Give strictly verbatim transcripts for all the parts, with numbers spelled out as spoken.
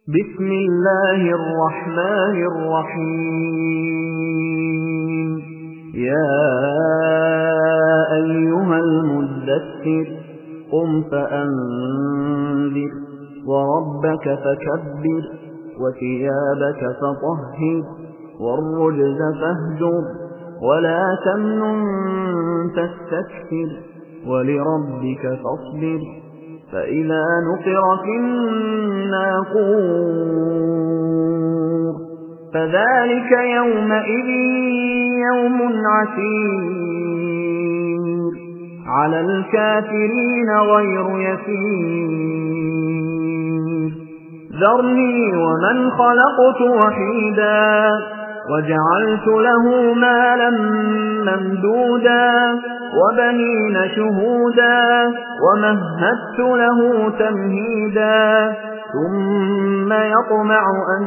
بسم الله الرحمن الرحيم يا أيها المدثر قم فأنذر وربك فكبر وثيابك فطهر والرجز فاهجر ولا تمنن تستكثر ولربك فاصبر فإذا نقر في الناقور فذلك يومئذ يوم عسير على الكافرين غير يسير ذرني ومن خلقت وحيدا وجعلت له مالا ممدودا وبنين شهودا ومهدت له تمهيدا ثم يطمع أن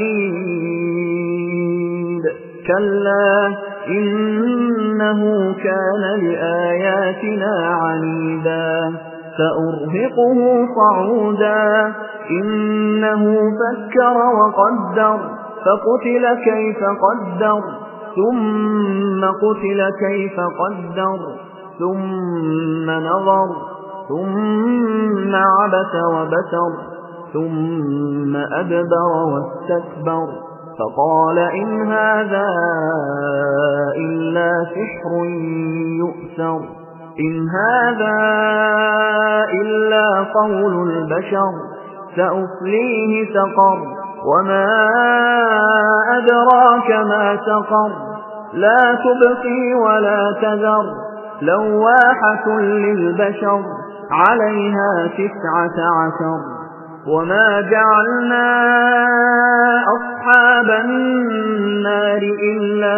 أزيد كلا إنه كان لآياتنا عنيدا سأرهقه صعودا إنه فكر وقدر فقتل كيف قدر ثم قتل كيف قدر ثم نظر ثم عبس وبسر ثم أدبر واستكبر فقال إن هذا إلا سحر يؤثر إن هذا إلا قول البشر سأصليه سقر وما أدراك ما سقر لا تبقي ولا تذر لواحة للبشر عليها تسعة عشر وما جعلنا أصحاب النار إلا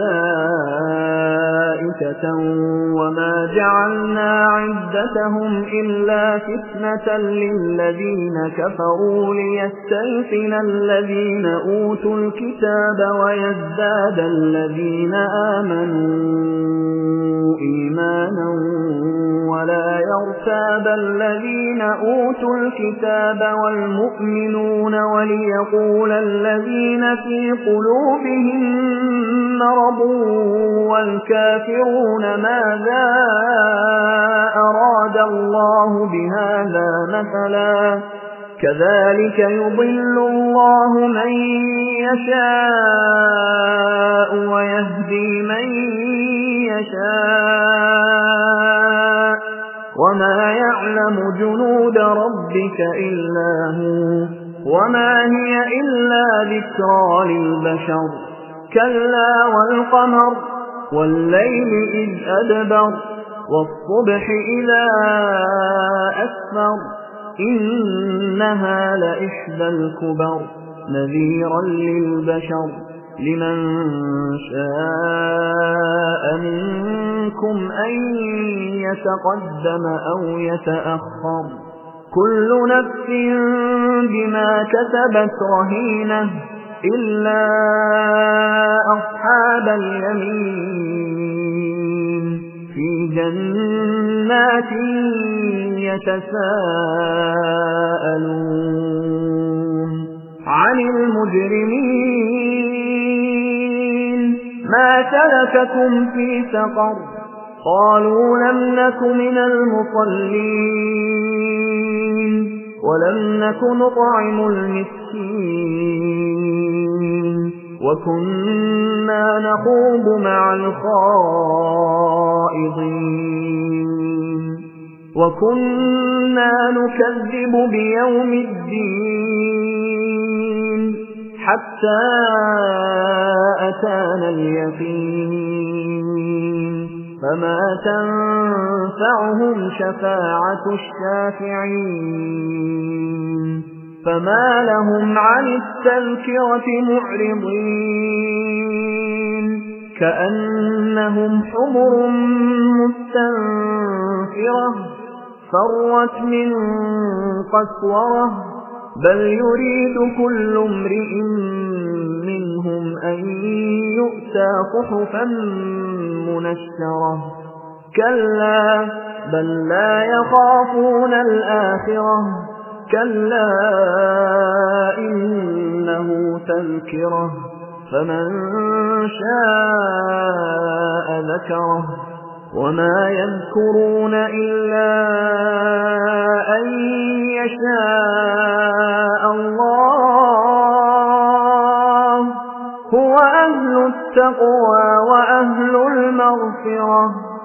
ملائكة وما جعلنا عدتهم إلا فتنة للذين كفروا ليستيقن الذين أوتوا الكتاب ويزداد الذين آمنوا إيمانا ولا يرتاب الذين أوتوا الكتاب والمؤمنون وليقول الذين في قلوبهم مرض والكافرون ماذا أراد الله بهذا مثلا كذلك يضل الله من يشاء ويهدي من يشاء وما يعلم جنود ربك إلا هو وما هي إلا ذكرى للبشر كلا والقمر والليل إذ أدبر والصبح إذا أسفر إنها لإحدى الكبر نذيرا للبشر لمن شاء منكم أن يتقدم أو يتأخر كل نفس بما كسبت رهينة إلا أصحاب اليمين في جنات يتساءلون عن المجرمين ما سلككم في سقر قالوا لم نك من المصلين ولم نك نطعم المسكين وكنا نخوض مع الخائضين وكنا نكذب بيوم الدين حتى أتانا اليقين فما تنفعهم شفاعة الشافعين فما لهم عن التذكرة معرضين كأنهم حمر مستنفرة فرت من قسورة بل يريد كل امرئ منهم أن يؤتى صحفا منشرة كلا بل لا يخافون الآخرة كلا تذكرة فمن شاء ذكره وما يذكرون إلا أن يشاء الله هو أهل التقوى وأهل المغفرة